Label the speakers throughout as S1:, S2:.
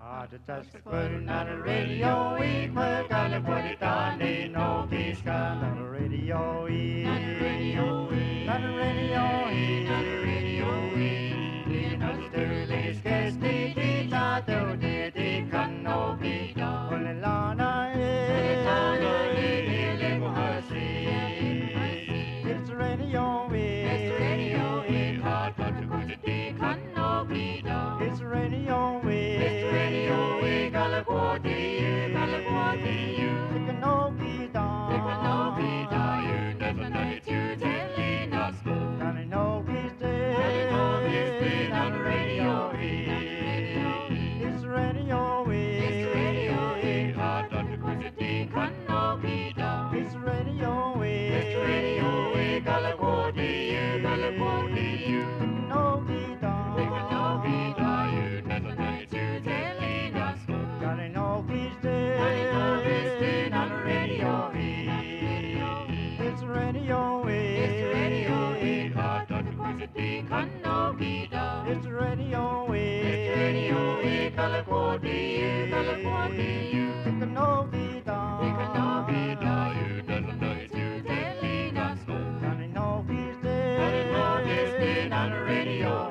S1: to touch the putting on the radio, we put on the put it on the no peace gun on the radio, on the radio, on the radio, on the radio, in the stirless case, the ta do the can no be done. Only Lana is it's radio, it's radio, hard to put it can no be done. It's radio, it's radio, California, it can no be done. It can no be done. You never know it, you telling us. And I know he's dead. On the radio, it's radio, it's radio, hard to put it can no be done. It's radio, California, it can no be done. It can no be done. You never know it, you telling us. God, I know he's dead. I know he's dead on the radio. It's radio, it's radio, hard to put it can no be done. It's radio, California, it can no be done. It can no be done. You never know it, you telling us. God, I know he's dead. I know he's dead on the radio.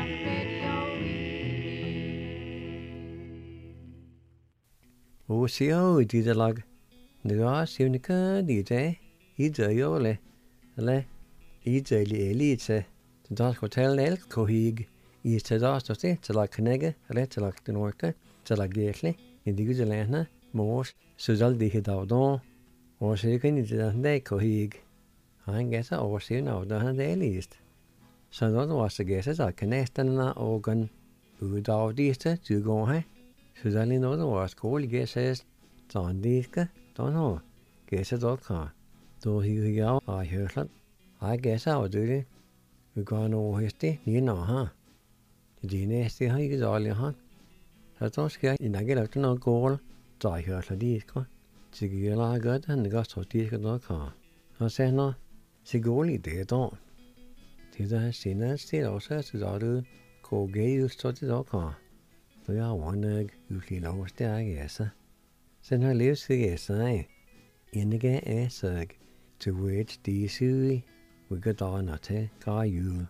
S2: Osio didalag Naga Siunica DJ Ida Yole Le Ida Elite the Dot Hotel El Cohig is to Dostosti to like Canega, to like the Norca, to like Gately, in the Guzalana, Morse, Suzal de Hidaldon, or so you can eat it day Cohig. I guess I oversee now the day least. So that was the guesses I connect and organ Udav Dista to go high. Suzanne know the was called guesses on Diska, don't know. Guesses all car. Though he go, I heard it. I guess I would do it. We gone over history, you know, huh? Did you nasty how you get all your huh? I thought scared in I get out to no goal, so I heard the Diska. She get a good and the got so Diska no car. I said no, she go only there, don't. Tis I seen that still also to the co gay you started all car. So I wonder usually knows the I guess. Sen her lives the guess I. In the gay essig to which these we got on at it, you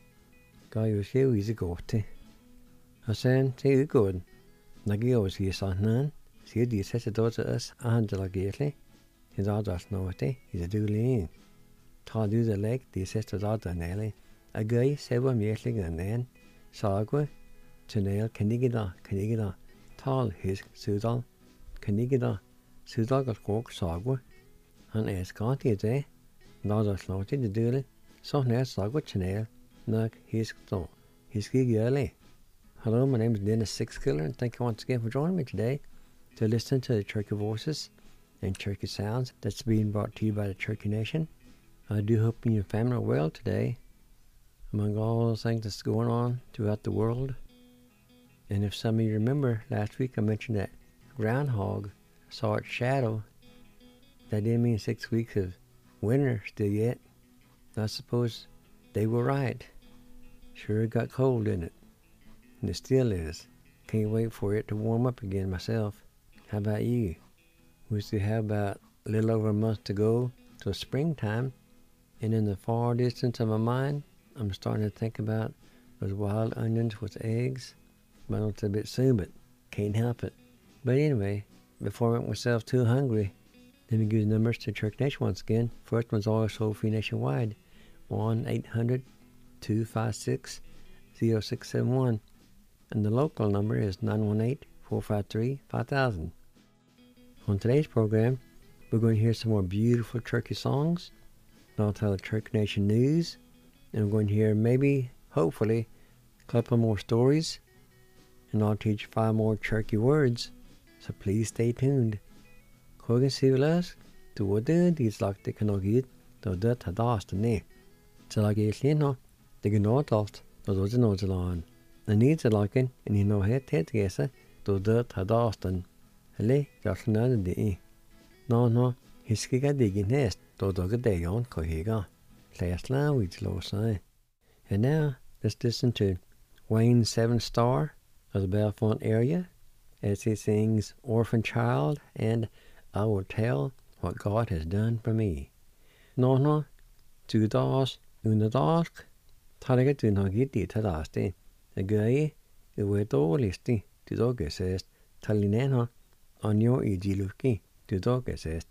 S2: show easy go to. I said, say you good. Nagi was here, son, see the set to us, and the gately. His others know it, he's a dooley. Told you the leg, the sister's other Nelly. A guy, 7 years and then, Sagwa, to nail Canigida, tall his Sudal, Canigida, Sudal got coke Sagwa, and Escant is eh, not a slotted the dooley, so near Sagwa Chanel, Nug his thought, his gig early. Hello, my name is Dennis Sixkiller, and thank you once again for joining me today to listen to the Turkey Voices and Turkey Sounds that's being brought to you by the Turkey Nation. I do hope you and your family are well today, among all those things that's going on throughout the world. And if some of you remember, last week I mentioned that groundhog saw its shadow. That didn't mean 6 weeks of winter still yet. I suppose they were right. Sure it got cold, didn't it? And it still is. Can't wait for it to warm up again myself. How about you? We still have about a little over a month to go till springtime. And in the far distance of my mind, I'm starting to think about those wild onions with eggs. I know it's a bit soon, but can't help it. But anyway, before I make myself too hungry, let me give the numbers to Church Nation once again. First one's always sold free nationwide. 1-800-256-0671. And the local number is 918-453-5000. On today's program, we're going to hear some more beautiful Turkey songs. And I'll tell the Turkey Nation news. And we're going to hear maybe, hopefully, a couple more stories. And I'll teach 5 more Turkey words. So please stay tuned. Kogan Sivilas, to what these like the Kanogit, the dirt had asked the name. So like a lino, the Gnotost, the Nozalan. The needs are like it, and you know head yes, the dirt had asked and Hele, just another day. No, his kick a digging nest, though dog a day on Kohiga. Last now, which low sign. And now, let's listen to Wayne 7 Star of the Belfont area as he sings Orphan Child and I Will Tell What God Has Done for Me. No, two doors, una dark, targa du no giddy tadasti, a gay, a wedo listi, to dog says, talineno, on your igiluki, to dog says.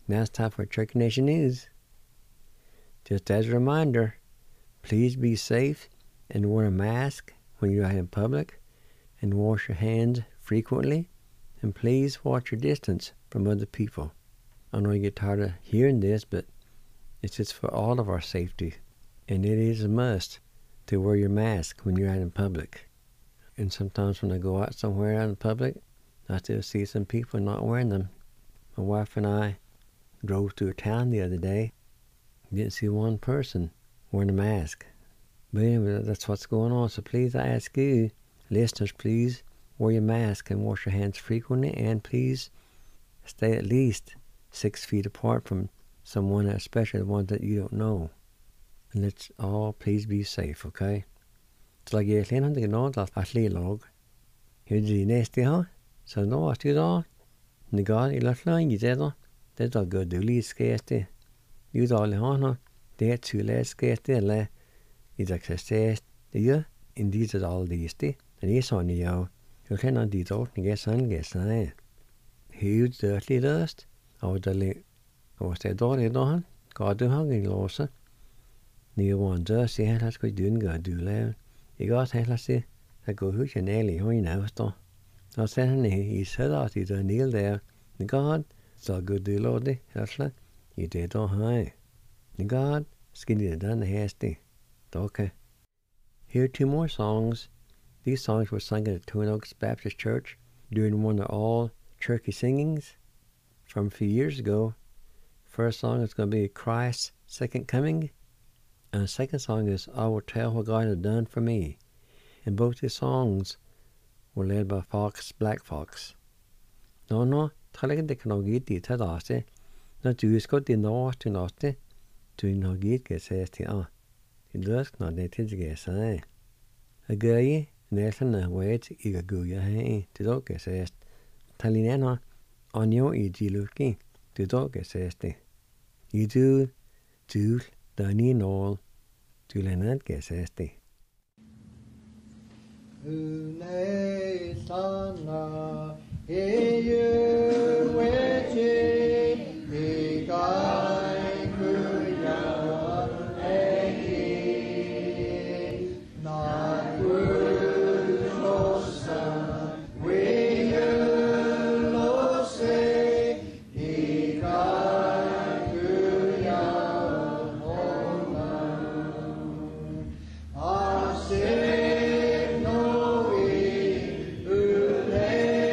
S2: Now it's time for Turkey Nation News. Just as a reminder, please be safe and wear a mask when you're out in public, and wash your hands frequently, and please watch your distance from other people. I know you get tired of hearing this, but it's just for all of our safety, and it is a must to wear your mask when you're out in public. And sometimes when I go out somewhere out in public, I still see some people not wearing them. My wife and I drove through a town the other day, didn't see one person wearing a mask. But anyway, that's what's going on. So please, I ask you, listeners, please wear your mask and wash your hands frequently, and please stay at least 6 feet apart from someone, especially the ones that you don't know. And let's all please be safe, okay? Så jeg er klart ikke noe at jeg lag. Jeg er neste her, så nå er det da. Når jeg er klart i det da, det da går du litt skete. Jo da alle har det er tydelig skete, eller i det eksistert, det gjør, en dit er alle de sti. Den er sånn i jo. Jeg kjenner dit ordning er sånn, jeg Hud dørtlig røst, og det er dårlig da han, ga du han i låse. Nye var en dør, sier heller skal du unngå du lave. Jeg har heller sier, det går ikke nælig høyne av da. Da ser han i sødret i den nil der, det går, så går du lov det, heller, i det da har det går, skal det denne heste. Okay. Here are 2 more songs. These songs were sung at Twin Oaks Baptist Church during one of all turkey singings from a few years ago. First song is going to be Christ's Second Coming, and the second song is I Will Tell What God Has Done For Me. And both these songs were led by Black Fox. No, talaga det kan nog git til daste. Når du skal det nå til natte, du nog git kan ses til I løsk når det tilgærer sig. Jeg gør I næsten wait I kan gå jeg her til dog kan ses. Talinerne og jo I de lukke til dog kan ses det. I du der ni nål du lader kan ses det.
S1: Unei sana you wechi ikai kuya
S3: Say no, we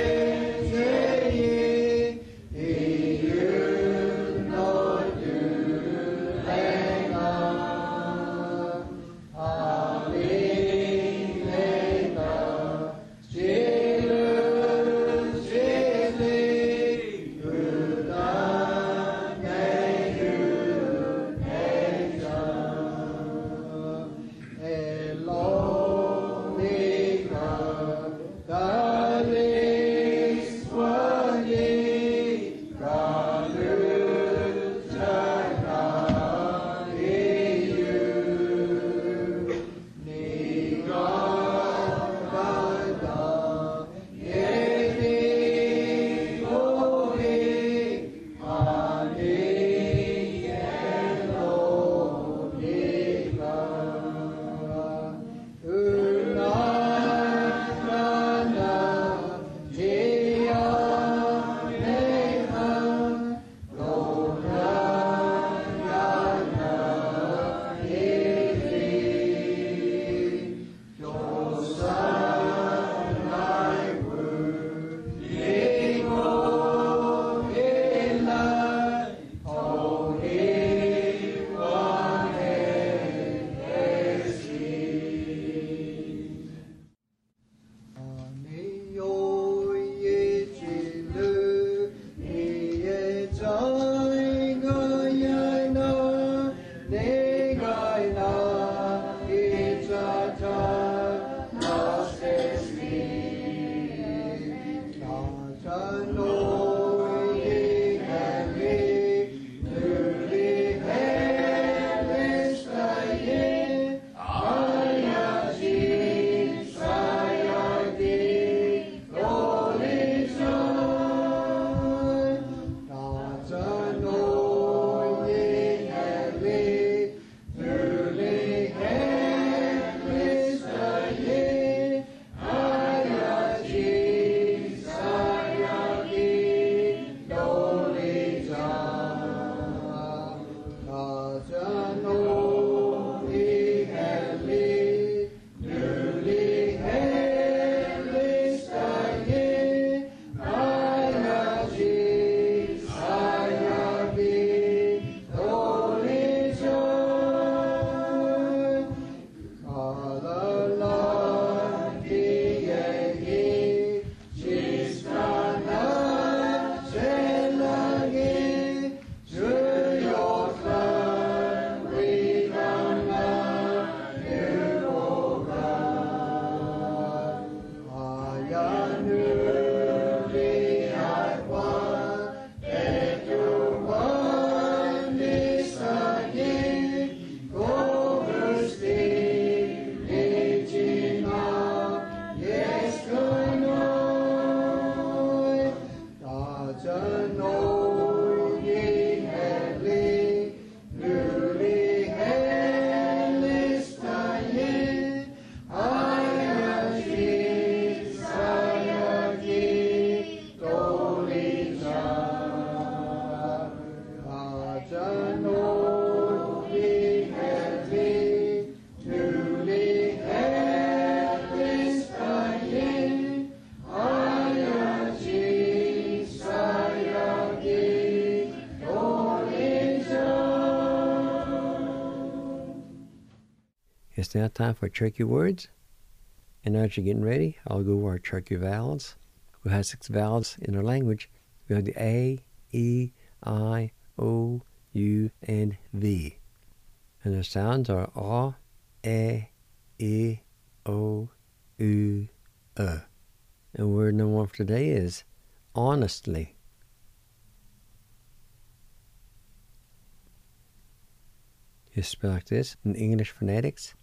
S2: It's now time for tricky words. And as you're getting ready, I'll go over our tricky vowels. We have 6 vowels in our language. We have the A, E, I, O, U, and V. And the sounds are A, E, O, U, And word number 1 for today is honestly. You spell like this in English phonetics.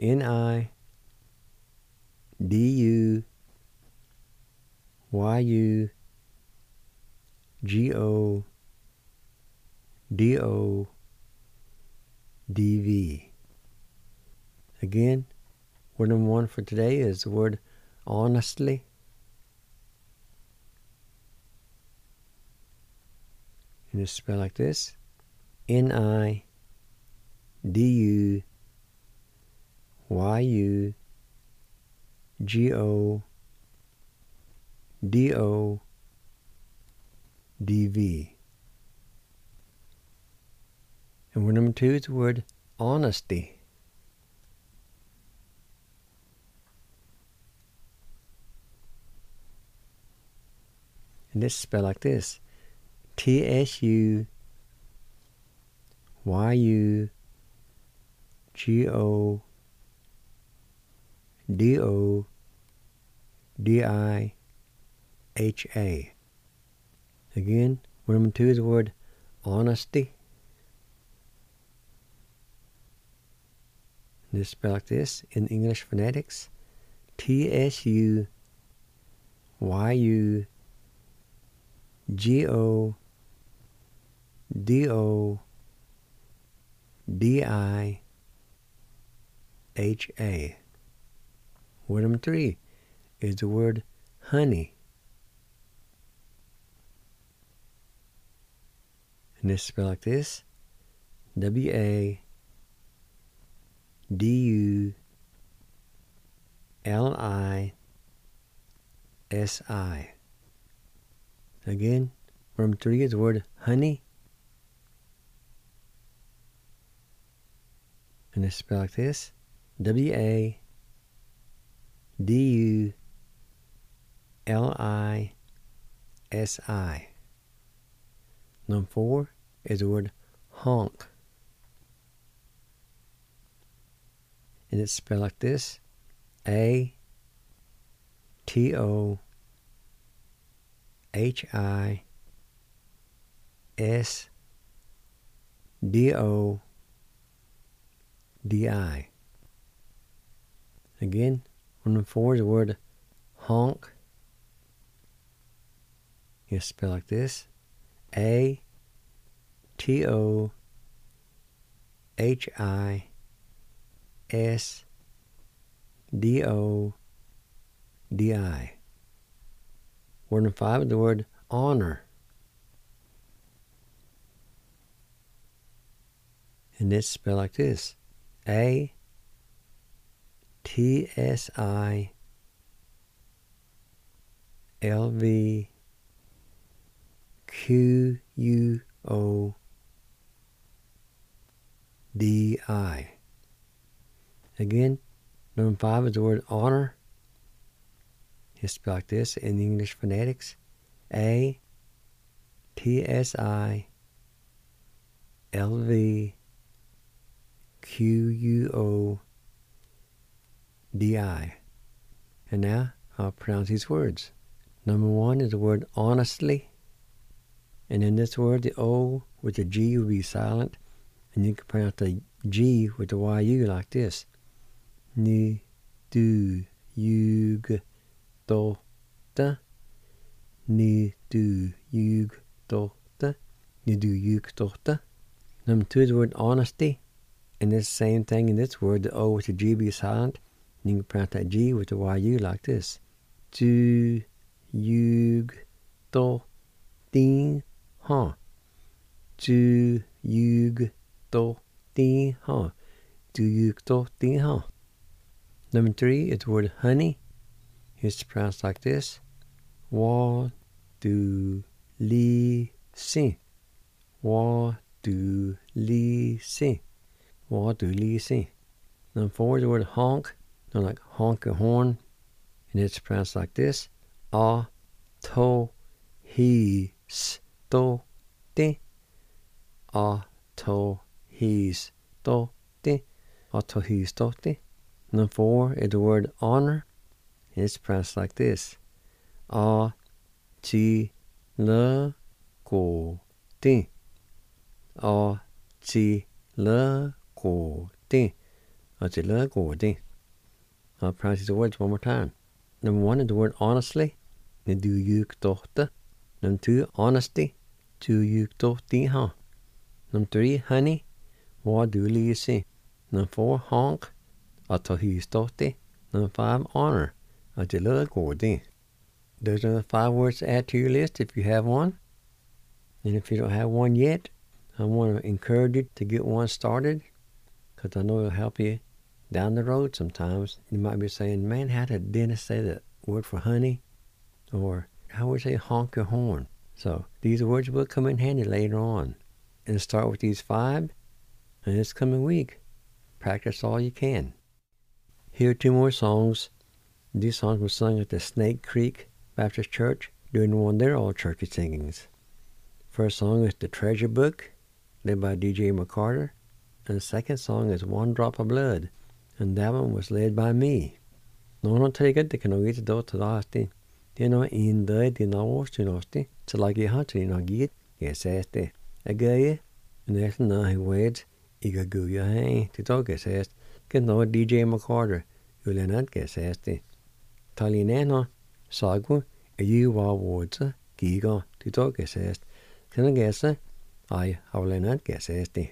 S2: N-I-D-U-Y-U-G-O-D-O-D-V. Again, word number 1 for today is the word honestly. And it's spelled like this. N-I-D-U-Y-U-G-O-D-O-D-V. And word number 2 is the word honesty. And this is spelled like this. T-S-U-Y-U-G-O-D-O-D-I-H-A. Again, word number 2 is the word honesty. And this is spelled like this in English phonetics. T-S-U-Y-U-G-O-D-O-D-I-H-A. Word number 3 is the word honey. And this is spelled like this. W-A-D-U-L-I-S-I. Again, word number 3 is the word honey. And it's spelled like this. W-A-D-U-L-I-S-I. Number 4 is the word honk. And it's spelled like this. A-T-O-H-I-S-D-O-D-I. Again, word number 4 is the word honk. It's spelled like this. A-T-O-H-I-S-D-O-D-I. Word number 5 is the word honor. And it's spelled like this. A-T-S-I-L-V-Q-U-O-D-I. Again, number 5 is the word honor. It's spelled like this in English phonetics. A-T-S-I-L-V-Q-U-O-D-I. And now I'll pronounce these words. Number 1 is the word honestly. And in this word, the O with the G will be silent. And you can pronounce the G with the Y-U like this. Ni, du, yug, do, da. Ni, du, yug, do, da. Ni, du, yug, do, da. Number 2 is the word honesty. And this same thing in this word, the O with the G be silent. And you can pronounce that G with the Y-U like this. Du, yug, do, din, ha. Du, yug, do, din, ha. Du, yug, do, din, ha. Number 3 is the word honey. It's pronounced like this. Wa, du, li, si. Wa, du, li, si. Wa, du, li, si. Number 4 is the word honk, like honk your horn, and it's pronounced like this: a, to, he, sto, ti. A, to, he, sto, ti. A, to, he, sto, ti. Number 4 is the word honor, and it's pronounced like this: a, ti, le, ko, ti. A, ti, le, ko, ti. A, ti, le, ko, ti. I'll pronounce the words one more time. Number 1 is the word honestly. Du yuk dochte. Number 2, honesty. Du yuk dochte ha. Number 3, honey. Wa du lisi. Number 4, honk. A to his dochte. Number 5, honor. A ti le ko ti. Those are the 5 words to add to your list if you have one. And if you don't have one yet, I want to encourage you to get one started, because I know it'll help you down the road sometimes. You might be saying, man, how did Dennis say that word for honey? Or how would you say honk your horn? So these words will come in handy later on. And start with these 5, and this coming week, practice all you can. Here are 2 more songs. These songs were sung at the Snake Creek Baptist Church during one of their all-churchy singings. First song is The Treasure Book, led by DJ McCarter. And the second song is One Drop of Blood, and that one was led by me. No tega de kan get do to asti. Dino in the dino stinosti. To like you hunt in a git, yes, este. A gay, and there's no words. Iga guya hey, to talk as est. Can no DJ McCarter, you not guess este. Talineno, sagu, a you wa words, giga, to talk as est. Can I guess? I will not guess este.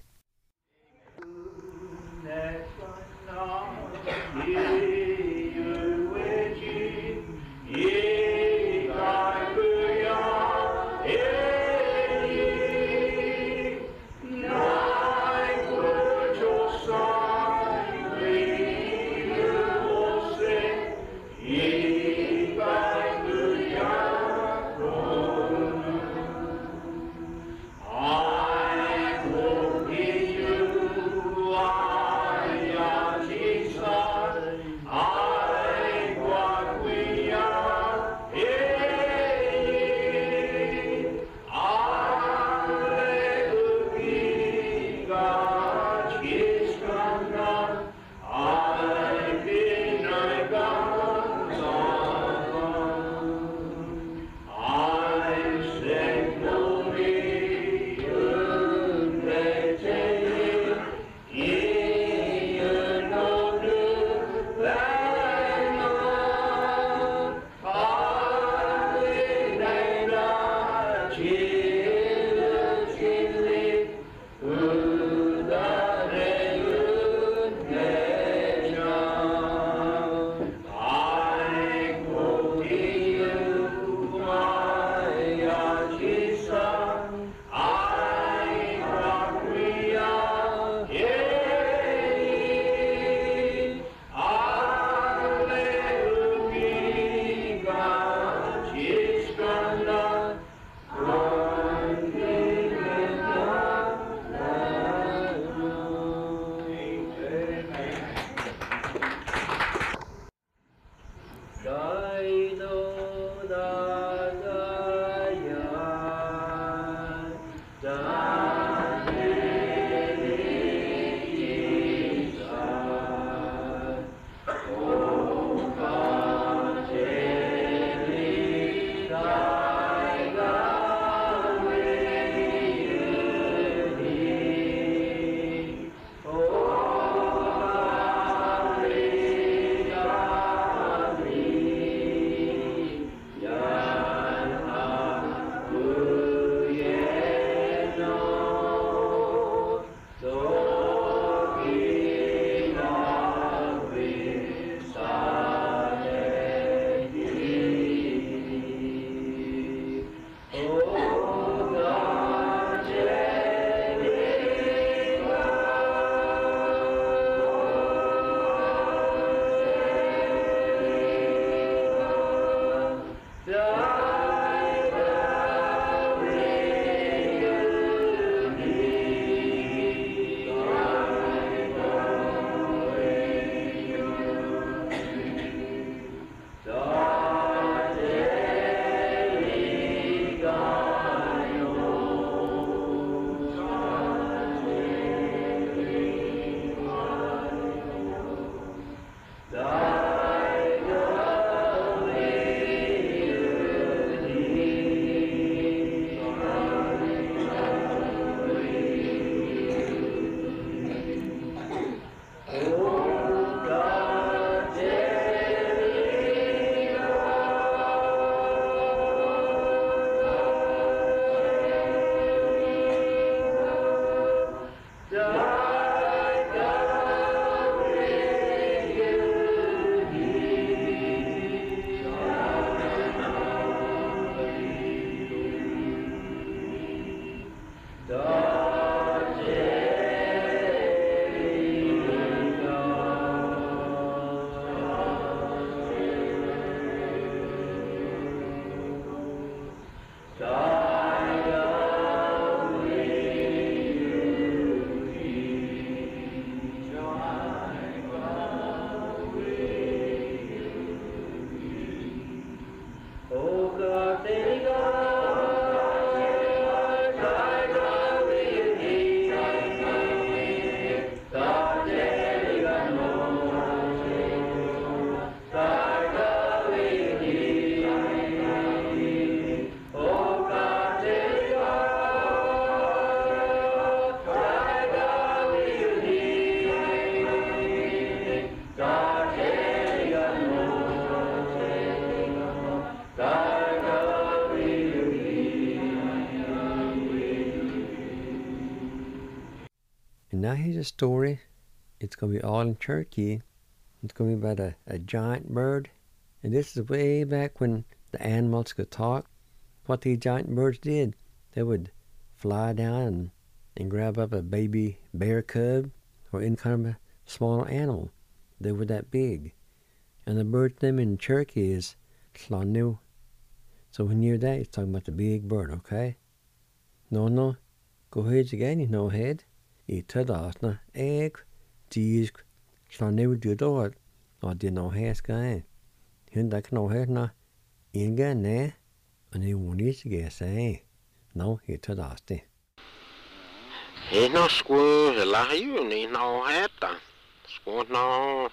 S2: And now here's a story. It's going to be all in Turkey. It's going to be about a giant bird. And this is way back when the animals could talk. What these giant birds did, they would fly down and grab up a baby bear cub or any kind of a small animal. They were that big. And the bird's name in Turkey is Llanu. So when you hear that, it's talking about the big bird, okay? No. Go ahead again, you know head. I tadasna egg, cheese, Llanu do that. Or do no hair sky. Hun da kan head na inga ne. And he won't eat again, say. No, he tadasti.
S3: He no school, la you need no head. School no.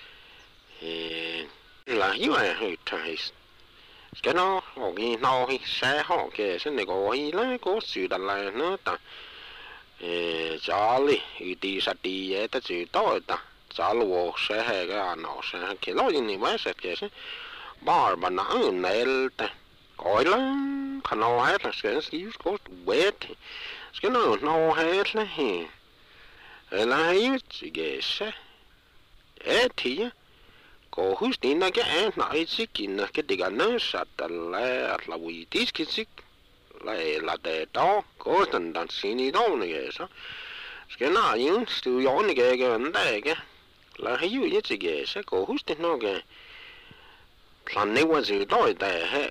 S3: La you are who taste. Scanno, or he know he say hawk, yes, and they go, he like goes to the line, no. Charlie, it is at the at the door. Charlie walks, say, no, say, kill in the west, yes. Barber now, nailed. Oiler, can no head, skins, you go wet. Scanno, no head, he. And I used to guess, here. Go who's in again, I sick in a getting a nurse at the la we disc la de dog, goes and don't see it on yes. Skinner, you still yawn again and there. La you yet again, go who's the no again. Plan was a doy there,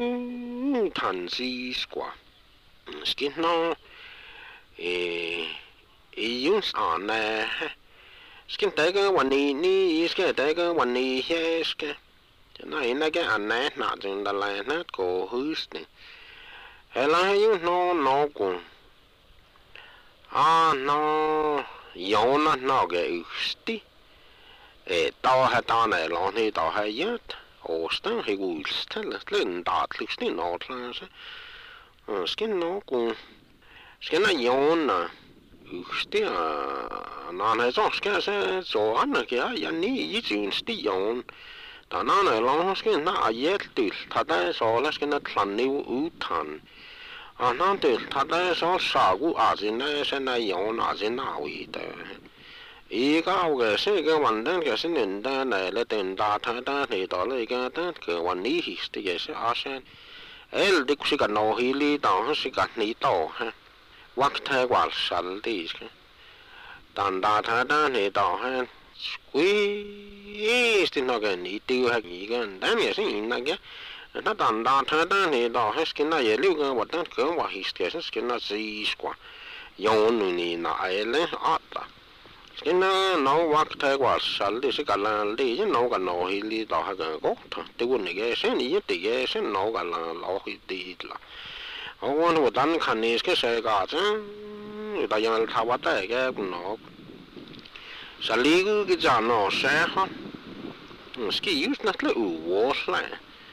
S3: tansy squaw. Skin no, use on there. Skin dagger one knee, skin dagger one knee, yes. And I again a net not in the land, not go who's the. Hell, you no go. Ah, no, Yona no get usty. A dog had done a long head or her yet. Austin, he will tell us, little dark, listening outlines. Skin no go. Skin a Yona. Usty, non has on scarce so anarchy, need you still on. The non a long skin not yet till Tada's all as can a clanny utan. And until Tada's all sagu as in as and a yawn as in now either. Ega, say, one then guessing in then I let in data that he dollar got that one knee to guess Arsen. El Dixie got no hilly down, she got neat all. Wakta was salties. Dan data dan he down squeezed in again, he do have again, then you see again. And not dan data dan he down his skin. I look at what that girl was his scarce skin as the squaw. Yon in the island, Otta. Skin no wakta was salties, galan, you know, no hilly dog go. They wouldn't guess any, the guess and no galan, law he did. I want to done can is say got the young Tawata gave no. Saligu gets on no say, ski used not little was like.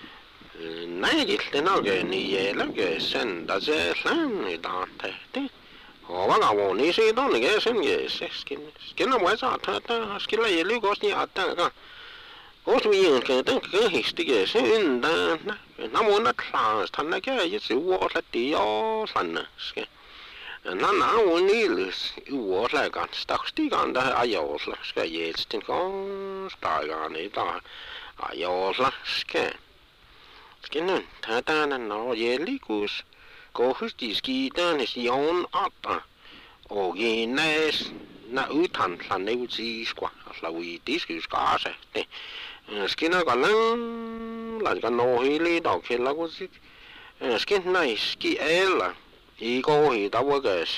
S3: Night the nugget, yellow, send as a slam, don't take. Oh, well, I won't easy, don't guess, and yes, skin was out, skill a yellow goes near attack. Go to you can think he's stickers in the no one at last, and again, you see what at the all sun. And now only you was like on stuck stick on the ayos, like yes, think on sky on it. Ayos, like skin, tatan and all yearly goose. Go who's the ski done his own up. Oh, ye nice, not utan, and they would see squat, like we discuss cars. Skinner got long, like a no hilly dog killer was it. Skin nice, ski ella. He go he double guess.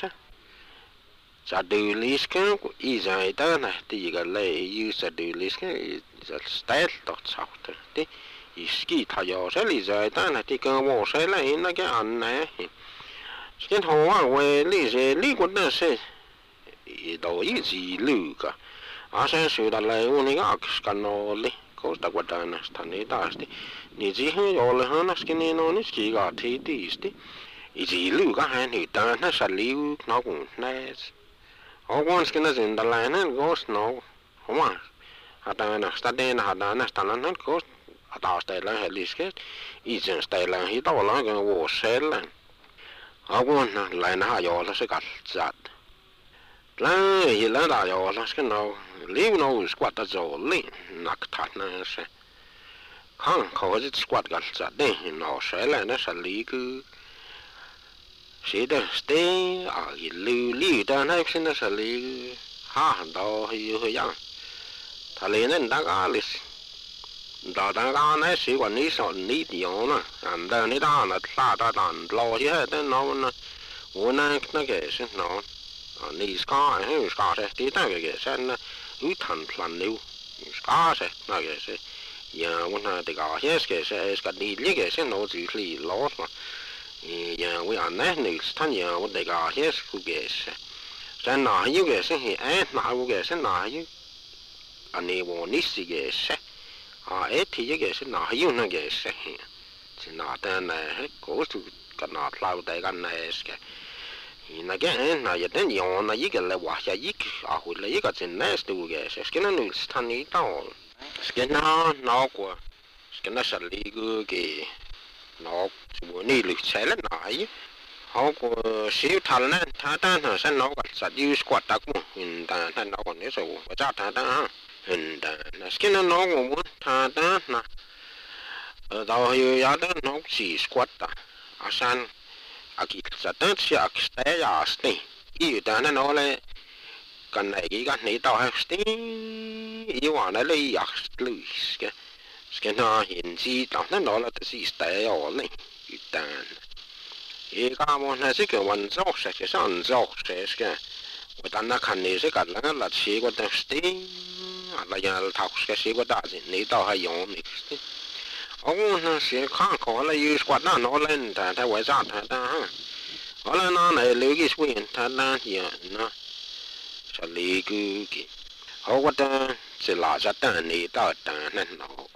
S3: Saduli skin is I done. The lay use a duli skin is a style dots out. The ski tayo is I done. I think I was a lane again. Skin ho away, Lizzie, liquid say. It all easy, Luca. I say, should I lay only ox canoli. Da guardana stanni dasti ni ji all hana skinny on his key got tasty. Is he look a hand he done a saliu no nice. All one skinners in the line and goes no one. Hadana stadena hadana stanan and coast at our stella had least get. Each and stella he all long and was selling. I want not line high all as a got that. lá hi lá da yo lá cái nó liu nó squat da zo li nak thắt nó sẽ không có gì squat gật ra đây nó sẽ là nó sẽ lý cứ sẽ đó stay à liu liu da nó sẽ nó sẽ lý ha đó hi hi yang thà lý nên đã có lịch đó đã có nó sẽ còn ní sọn ní tiểu nữa anh đó ní đó là ta ta đàn lo chứ hết nó nó cái sẽ nó ní ska sẽ tí ta cái sẽ nó út thành plan liu ska sẽ nó cái sẽ giờ muốn là cái cái sẽ cái đi lý cái sẽ nó chỉ lý lo mà giờ với anh này nữ thanh giờ muốn cái cái sẽ nó như cái sẽ hiện nào cái sẽ nó như anh ấy muốn ní gì cái sẽ thì cái sẽ nó như nó cái sẽ chỉ nó tên này hết cố sự cái nó lao đại cái này cái nó cái nó giờ đến nhiều nó cái là quá giờ hồi là cái chuyện này đủ cái sẽ cái nó nữ thanh ấy đâu cái nó của cái nó xử lý cái nó muốn đi lịch sẽ là nói họ có siêu thằng này thằng ta nó sẽ nó còn sẽ use quạt đặc mu hình ta nó còn nếu rồi và cha thằng ta hình ta cái nó cũng muốn thằng ta nè đầu giờ ya đó nó chỉ quạt ta asan aki sẽ tới sẽ sẽ ya stay ý ta nó lại cái này tao hay stay ýว่าnày lấy ya lose cái nó hiện gì tao nó là cái stay ở này tan cái món này cái vận dụng sẽ cái sản dụng sẽ cái người ta nó khăn này sẽ cái là chỉ có đang stay là nhà thọc cái chỉ có đại gì này tao hay dùng này ông nó sẽ khăn khó là use quạt nó lên ta ta quay ra ta ha ở là nó này lấy cái swing ta là gì nó sẽ lấy cái họ có ta sẽ là ra ta này tao ta nên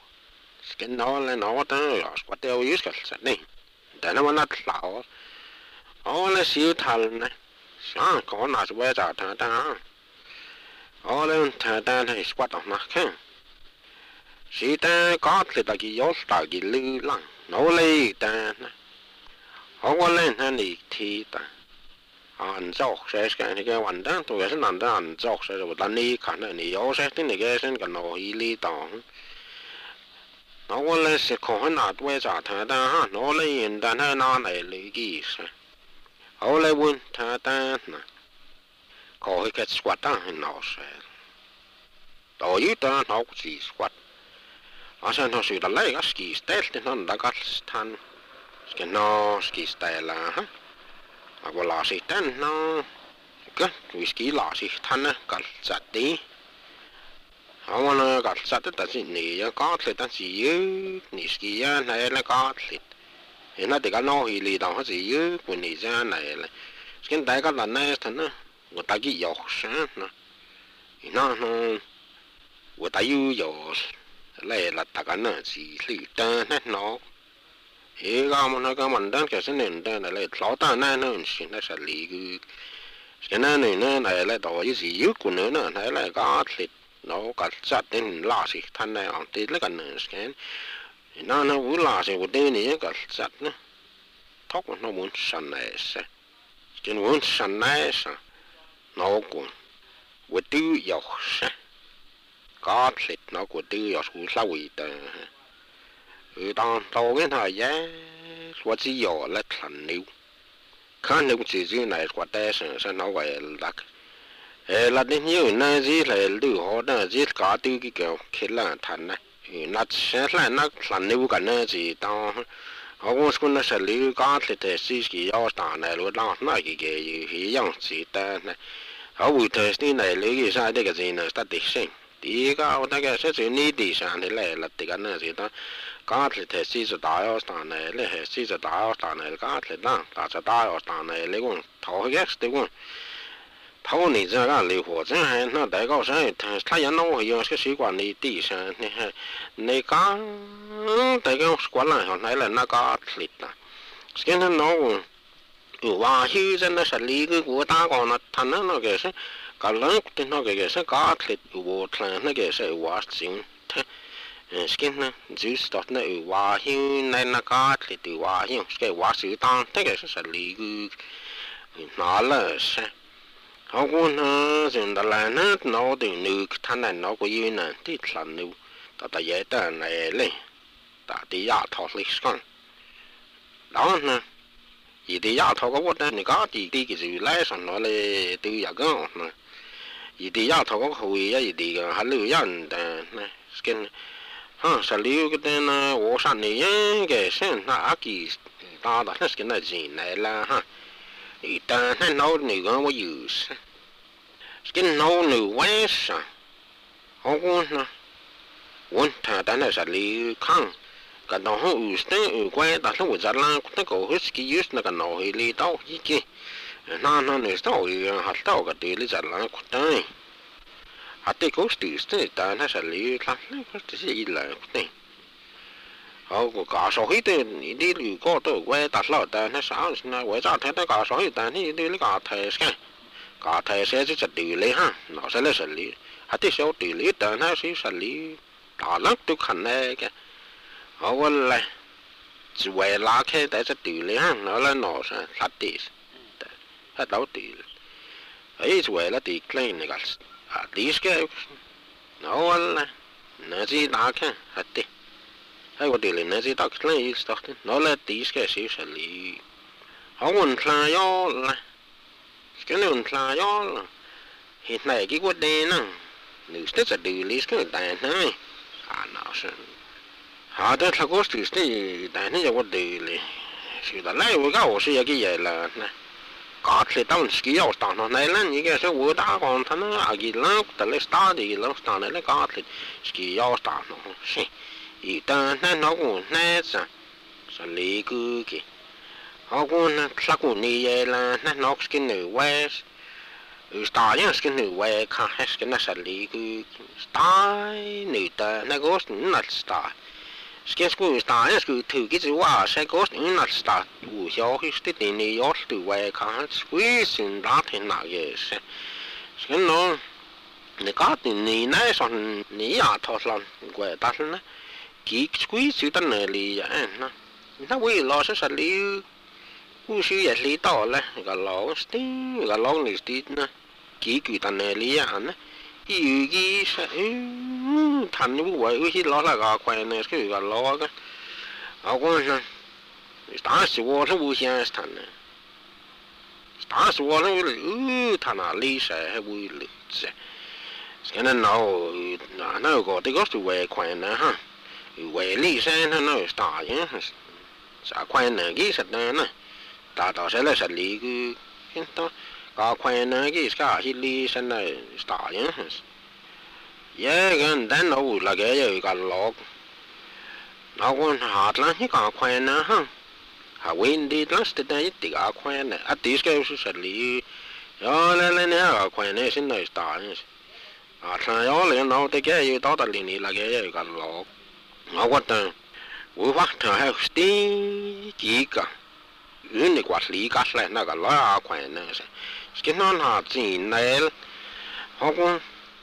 S3: nó là nó ta quạt theo use cái nàyแต่นั่นมันนัดเหล่าอ๋อแล้วสิวทันนะก่อนน่าจะไว้จ่าท่าตาอ๋อแล้วท่าตาให้สกัดออกมาแค่สิแต่ก็ติดตะกี้ยศตะกี้ลือลังโนเลยแต่นะเขาก็เล่นนั่นอีกทีแต่อันจอกใช่ไหมที่แกวันนั้นตัวแกฉันนั่นแต่อันจอกใช่ไหมตอนนี้ขันนี่ยศใช่ที่นี่แกฉันกันโนอีลีตองnó có lên sẽ có hơn nát với trả thà ta ha nó lên hiện tại hay nó này lấy gì sao họ lên buôn thà ta nè có cái squat ta hay nó sẽ đối với ta nó cũng chỉ squat ở trên nó sẽ lấy cái ski style thì nó đã có thành cái nó ski style là ha à có là sĩ tên nó cái whisky là sĩ thành á cái chặt đi họ nó gặp sát tất cả gì có thể ta chỉ nhỉ kia này là có thể thì nó thì cái nó thì lì đó chỉ của nhỉ ra này là cái đại cái lần này thằng nó người ta chỉ dọc sáng thì nó người ta dọc lại là tất cả nó chỉ lì ta nó thì cái mình đang cái này là lại lão ta này nó sẽ lì cái này là đó cái gì của nó này là có thể nó cả chặt đến lá gì thanh này ông tí lấy cái nữa cái nó vừa lá gì vừa đen này cả chặt nữa thóc nó muốn săn này sẽ cái muốn săn này sẽ nó cũng vừa tiêu dầu sẽ có thịt nó cũng tiêu dầu cũng sao vậy ta đang tàu cái này giá qua chỉ dầu là thành níu khá níu chỉ này qua đây sẽ nó gọi là là đến nhiều nơi gì là lưu họ đó gì cả từ cái kiểu là thành này nó sẽ là nó thành lưu cái nơi gì đó họ cũng nó sẽ lưu cả thì gì cái yếu tố này luôn đó nó cái hiện象gì đó này họ vui thế này lưu cái sao cái gì này ta thích xem thì cái sẽ chỉ ní đi sang thì là cái nơi gì đó cả thì gì cái yếu tố này là gì cái yếu tố này cả thì đó cái yếu tố này lấy cũng thấu cái đấy cũng thấu này ra là liều火真係那大高山他人都會有個習慣你地上你講大家慣啦學嚟那個力啦現在nó話휴真係實力個國家講啦他那個是個人的那個是個力我睇那個是話整現在就是說那話休那個力話休個話是當那個是實力個哪了是 họ cũng dừng đó là nó từ nữ thanh này nó có gì nè thì là nữ ta dễ ta này lên ta đi giả thọ lịch con đó nè thì đi giả thọ có vấn đề này có thì đi cái gì lấy xong nó là từ giả cái nè thì đi giả thọ có hồi á thì hà lưu dân nè cái xử lý cái tên vô sản này cái sen là cái ta đó cái này gì này là ha thì ta nó nữ có use cái nấu nữ quét sao họ cũng muốn thà ta này xử lý khang cái đó họ use quét ta nó rất là nó có hết cái use nó cái nấu thì lý tao cái nó nữa tao hạt tao cái điều lý rất là cũng đấy hạt cái có sự ta nó xử lý khang nó có gì là cũng đấy họ có cả số hết đi lưu có tôi quét ta lo ta nó sao nó quét ra thế nó cả số hết ta thì đi cả thế cả thầy sẽ xử lý ha nó sẽ là xử lý hạt tí số xử lý đó nó sẽ xử lý đó lắm tôi khẩn này cái họ vẫn là chỉ về lá cái để xử lý ha nó là nó sẽ phát đi hết đâu đi ấy chỉ về là đi klein này cái đi cái nó vẫn là nó chỉ đá cái hạt tí hay có đi lên nó chỉ đá klein nó là đi cái sẽ xử lý họ vẫn là do là cái này là do hiện nay cái vấn đề nè nếu sẽ xử lý cái đại này nó sẽ họ đã là có xử lý đại này vấn đề này sự đó lại với cái sự cái gì là có thể tao cái yếu tố nó này là những cái sự vô đa còn thằng nó ở cái lớp từ lớp start thì lớp start này là có thể cái yếu tố nó sẽ ý ta nó cũng nè xử lý cái họ cũng là cũng như là nó cái nữ quét style những cái nữ quét khác cái nó xử lý cái style nữ ta nó có nó style cái style cái thứ cái gìว่าsẽ có nó style u hiểu cái cái này yếu từ quét khác cái sinh ra thế nào vậy cái nó có thì này xong này thôi xong quét ta nó cái sự ta này là nó vì lo sẽ xử lý cú sự vậy lý tao là cái lỗ này tí nè kỹ cử tận này lý à nè cái sẽ thành như vậy cái lỗ là cái quan này cái lỗ cái còn là ta sẽ vô nó vô hiện thành này ta sẽ vô nó thành là lý sẽ hay vui lý cái này nó có cái sự về quan này ha về lý sẽ nó ta nhé sao quan này cái sự này nè ta đó sẽ là xử lý cái đó có khoan cái lý sinh này start nhé cái đó nó là cái log nó còn hard lắm cái khoan ha ha win đi lắm thì đây thì cái khoan này at least cái xử lý rồi lên này cái khoan này sinh này start nhé thằng đó là nó cái gì đó là là cái log nó có tên vô phát thằng chỉ cả này quản lý các loại nó cái lo khoản này cái nó là gì này họ cũng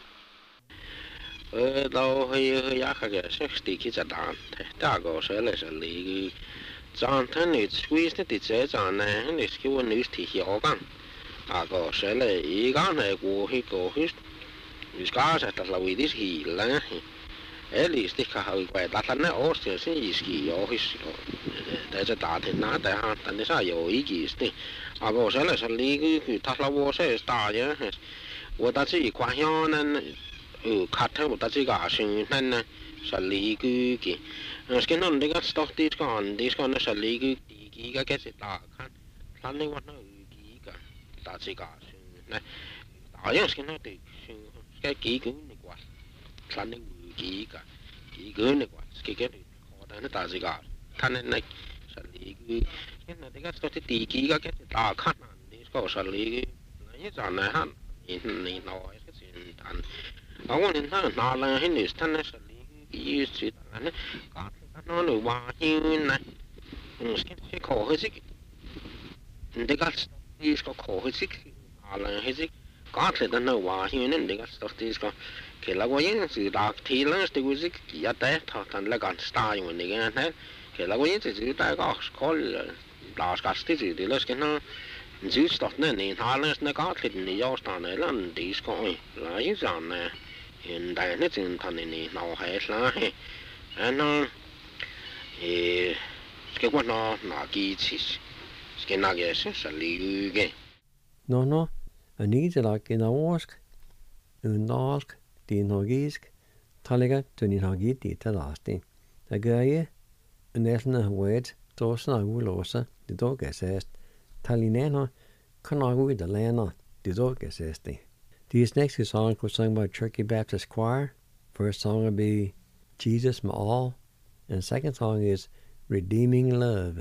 S3: đâu hơi giá cái sẽ thì cái giai đoạn ta có sẽ là xử lý chọn thế này squeeze thì sẽ chọn này này cái vấn đề thì hiểuกันcó sẽ là ý cái này của cái cái sẽ là vì this hi là at least cái hơi quay đặt lên nó sẽ ý hiểu cáiแต่จะ打听哪แต่哈，但是啥有意思的，我说了是你个他老我说打的，我打自己关下呢，看他我打自己个生呢，是你个是跟那那个 stock discount 那是你个个是打看，看那我那个打自己个生呢，打样是跟那的生个个那个，看那个那个个好的那打自己个，看那。xử lý cái này cái số tí ký cái ta khát này có xử lý cái dạng này han này nói cái gì thành ông nên nó là cái này thân xử lý cái gì này nó nổi bật như này cái khổ hơi xích cái khổ hơi xích là hơi xích có thể nó nổi bật như nên cái số tí cái là cái gì đặc thì là cái gì cái đấy thành là cái style của này cái này cái là cái gì chỉ tại có là cái gì thì là cái nó Sydstatene niin haalensne kaatlit joostaan landiskoi laisanne. Indainet sintanne niin nauheisla. Eno skekwana nagiitsis. Skenagesse saliuge.
S2: No, niitelak in aorsk, undalsk, dinhogisk, talega tuninhagi ditalasti. Da gør jeg næsten wet dosen ulåse det dogesest. Talinano kan ud der lander det dogesest. This next song was sung by Turkey Baptist Choir. First song will be Jesus My All, and second song is Redeeming Love.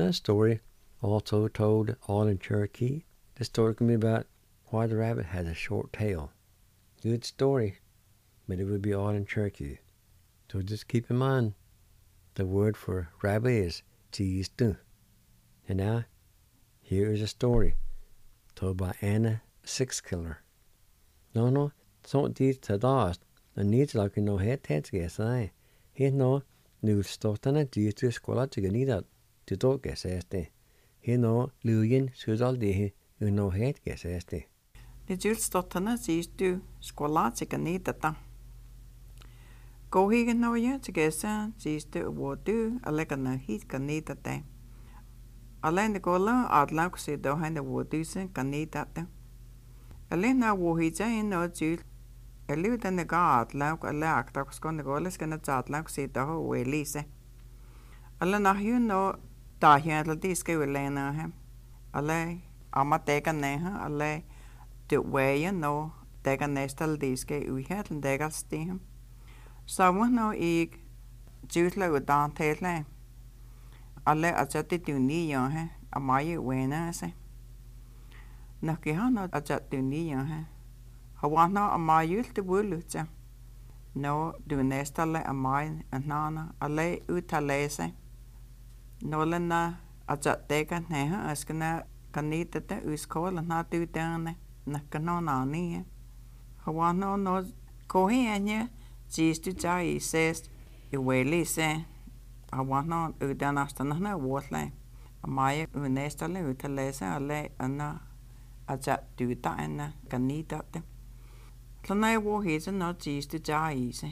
S2: a story also told all in Cherokee. The story can be about why the rabbit has a short tail. Good story, but it would be all in Cherokee. So just keep in mind, the word for rabbit is Jeestu. And now, here is a story told by Anna Sixkiller. No, sånt dit till dast, och ni till no het sig. He no, nu ståtarna dit till skolan till nidat, till då gäste. He no, lujen sudal de no het gäste.
S4: Det julståtarna Jeestu skolan till nidata. Gå higen no ja till gäste, Jeestu wodu, allegana hit kanidate. Alleen de gola adlauk se do hende wodusen kanidate. Alleen na wohija in no jul. Elu den de ga adlauk alle aktak skon de goles kan het adlauk se do welise. Alle na hu no da hier de diske welena hem. Alle amatega neha alle de way no dega nestal diske u het dega stem. Samu no ik jutla udan tele. Alle ajati tuni yo hai amaye wena se nakihana ajati tuni yo hai hawana amaye te bulucha no du nestalle amay anana alle utalese no lena ajate kan neha askana kanita te uskola na tu dane nakano nani hawana no kohi anya Jeestu jai says iweli se Awana udanastana na watle. Amaya unestale utalese ale ana aja duta ana kanita te. Tlana wo heze no Jeestu jaise.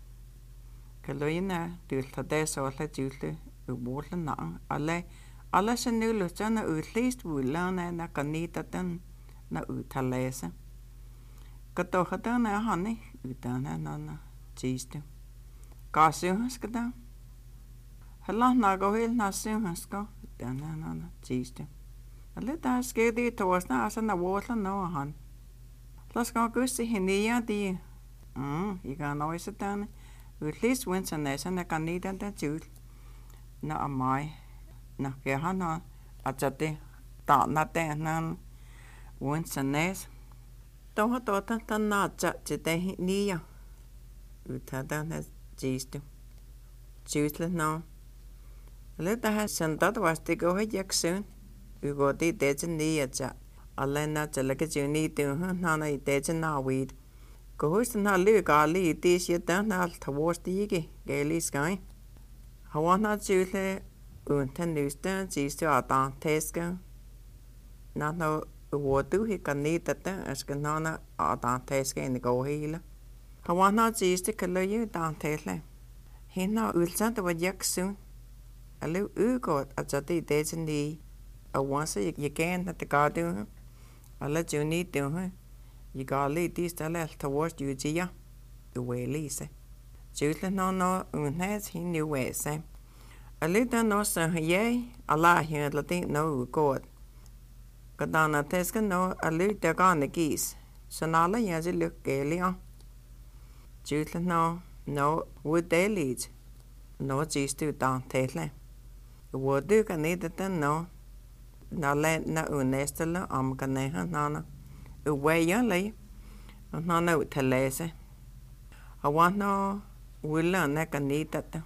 S4: Kaloina dulta de solle julte ubotle na ale se nulucha na utlist wulana na kanita ten na utalese. Katohata na hani utana na Jeestu. Kasuhas kada. Halla nago hil nasim hasko dana Jeestu. Alle da skedi toasna asa na wotla no han. Las go gusti hinia di. I ga no is dan. Utlis wins and nesa na kanida da jul. Na amai na ke hana ajate ta na te nan wins and nes. To ta na ja jete nia. Utada na Jeestu. Jeestu no. Leta har sentat vasti go jaksun. Ugoti tejen niacha. Alena chalaka juni tu hana tejen na weed. Gohus na luga li tis yeta na tawostigi geli sky. Hawana jule unten nusta Jeestu atan teska. Na no wodu hi kanita ta askanana atan teska in go hila. Hawana Jeestu kalayu dan tele. Hina ulsant wa jaksun. Alu ugot ajati tejen di awansa yeken na te gadu. Alla juni tu yigali tis tale towards yujia. Uwelise. Jutla no unhes hi nu wese. Alita no sa ye ala hi lati no god. Kadana teska no alu te gane gis. Sanala yazi luk gelia. Jutla no would they lead. No Jeestu dan tele. Wodu kanida no na le na unestala am kaneha nana. Uweya le nana utalese. Awana willa na kanida ta.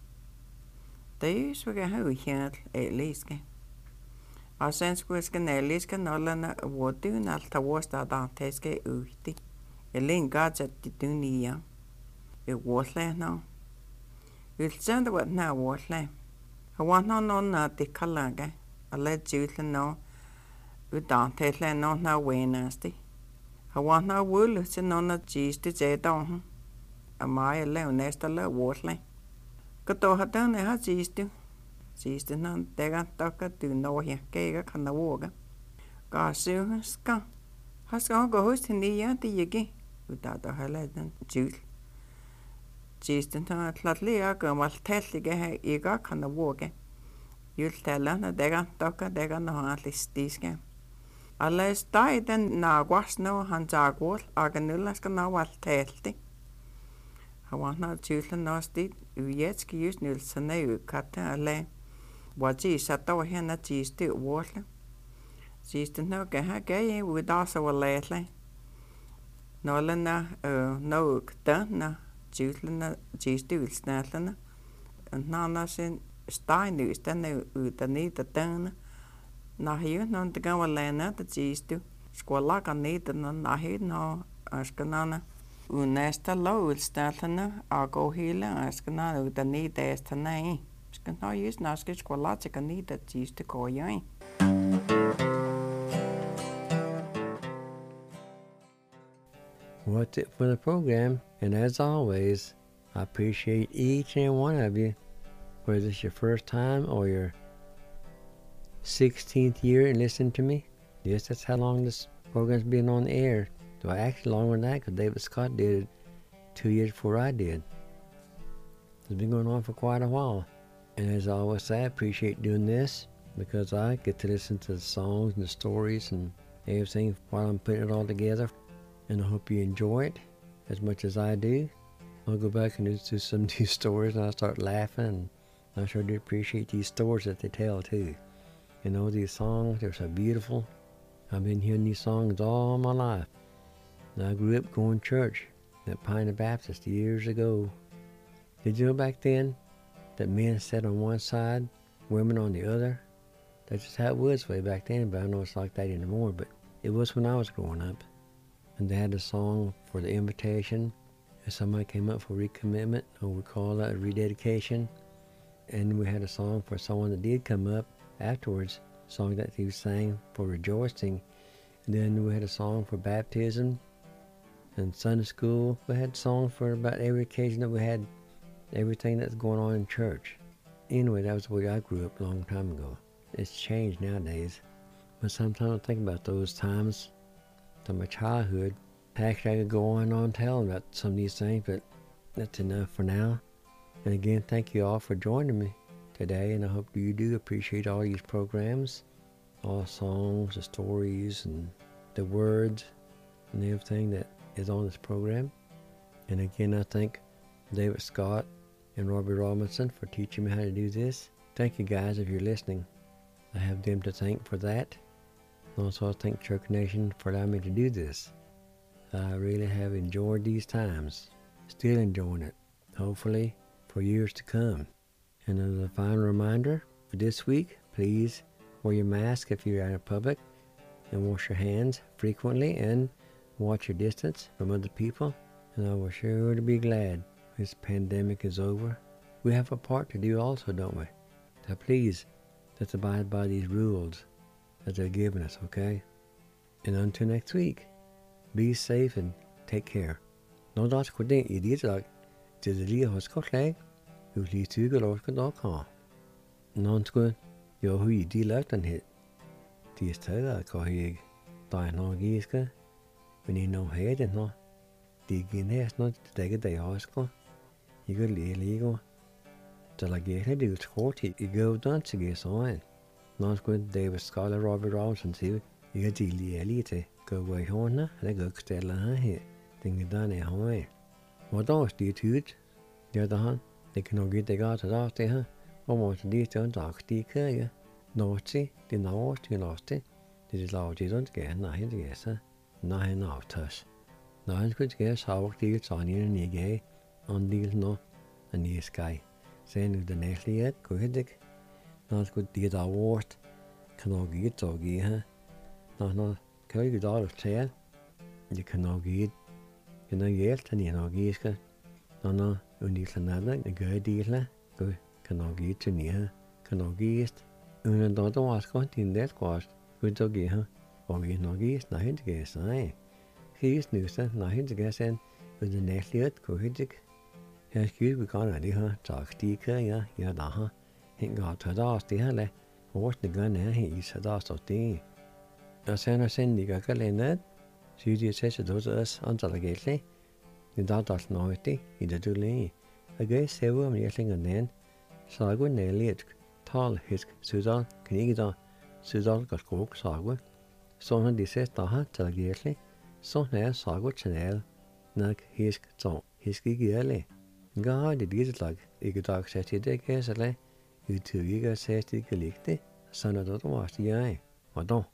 S4: Deus wega hu hiat eliske. Asenskuska neliska nola na wodu na tawosta dan teske uhti. Elin gaja titunia. Wosle no. Ulsanda wat na wosle. Hawana no na te kalaga. Ale jutla no. Udantetle no na wenasti. Hawana wulu se no na Jeestu jedon. Amaya le unesta le wosle. Kato hatane ha Jeestu. Jeestu na tega taka tu no ya kega kana woga. Ka su ska. Haska go host ni ya ti yegi. Udada hala dan jul. Jeestu na tlatlia go mal tellige he iga kana woga. Jultella na dega taka dega no atlistiske. Alla stai den na wasno han jagwol aganulla ska na wal telti. Hawana julta no sti ujetski just nul sane u katta alle Wati sato hena tisti water. Tisti no gaha gay with also a lately. Nolana no na jutlana tisti will snatlana. And nana sin stein is then the need the dana. Na here non the go lena the tisti. Squala can need the na here no askanana. Unesta low will snatlana. I'll go healing askanana with the need as tonight. Kan nou juist naast het chocolade kan niet dat je te gooien.
S2: What's it for the program? And as always, I appreciate each and one of you, whether it's your first time or your 16th year in listening to me. Yes, that's how long this program's been on the air. Well, actually longer than that, because David Scott did it 2 years before I did. It's been going on for quite a while. And as I always say, I appreciate doing this because I get to listen to the songs and the stories and everything while I'm putting it all together. And I hope you enjoy it as much as I do. I'll go back and listen to some of these stories and I'll start laughing. And I sure do appreciate these stories that they tell too. You know, these songs, they're so beautiful. I've been hearing these songs all my life. And I grew up going to church at Pioneer Baptist years ago. Did you know back then that men sat on one side, women on the other? That's just how it was way back then, but I know it's like that anymore, but it was when I was growing up. And they had a song for the invitation. If somebody came up for recommitment, or we call that a rededication. And we had a song for someone that did come up afterwards, a song that he sang for rejoicing. And then we had a song for baptism and Sunday school. We had songs for about every occasion that we had everything that's going on in church. Anyway, that was the way I grew up a long time ago. It's changed nowadays. But sometimes I think about those times from my childhood. Actually, I could go on and on telling about some of these things, but that's enough for now. And again, thank you all for joining me today, and I hope you do appreciate all these programs, all the songs, the stories, and the words, and everything that is on this program. And again, I thank David Scott and Robbie Robinson for teaching me how to do this. Thank you guys if you're listening. I have them to thank for that. And also I thank Church Nation for allowing me to do this. I really have enjoyed these times. Still enjoying it. Hopefully for years to come. And as a final reminder for this week, please wear your mask if you're out in public and wash your hands frequently and watch your distance from other people. And I will sure to be glad this pandemic is over. We have a part to do also, don't we? So please, let's abide by these rules that they're giving us, okay? And until next week, be safe and take care. Nå da skal det I dit dag til det lige hos kortlæg, utlidstygelorske.com. Nå skal jo hui I de løgtenhed. De er stadig går ikke. Der er noget giske, men I når her det nå. De giver næst noget til dække dag også. I kan lige lige. Så la gæhle det utkort I går den til gæsøjen. Nå skal David Scott og Robert Robinson sige, I kan de lige til. Gå i hånden, det går stille her. Den der er høj. Hvor der er det tydeligt. Det der han. Det kan nok ikke det godt der det her. Hvor må det stå der det kører. Når det når det når det. Det laver det sådan skal nej det er så. Nej nå tøs. Når han skulle skal så det så han ikke on deal nå. En i sky. Sen den næste et går det. Når skulle det der vort. Kan nok ikke så give her. Når kan ikke der til. Det kan nok ikke. Kan nok hjælpe den nok ikke. Når unislanada det gør det la. Kan nok ikke til nye. Kan nok ikke. Under der var også din det godt. Kunne du give her. Og vi nok ikke nej det kan sige. Kigge nyste nej det kan sige. Og det næste lidt kunne det. Jeg skal vi godt det her. Tak de kan ja der har. Hænger til der det her la. Hvor det gør nær her I så der står det. Og så når sen ligger kalenderen. Så det sætter det os andre gældende. Det der noget det I det du lige. Og jeg ser om jeg længere ned. Så jeg går ned lidt. Tal hisk sydal knige der. Sydal går skruk sagu. Så når de sætter her til gældende. Så når sagu channel. Nok hisk så. Hisk ikke gælde. Gør det dit lag. Ikke dag sætter det gældende. 유튜브가 세스티가 likte, sanadot was jeg. Hvordan?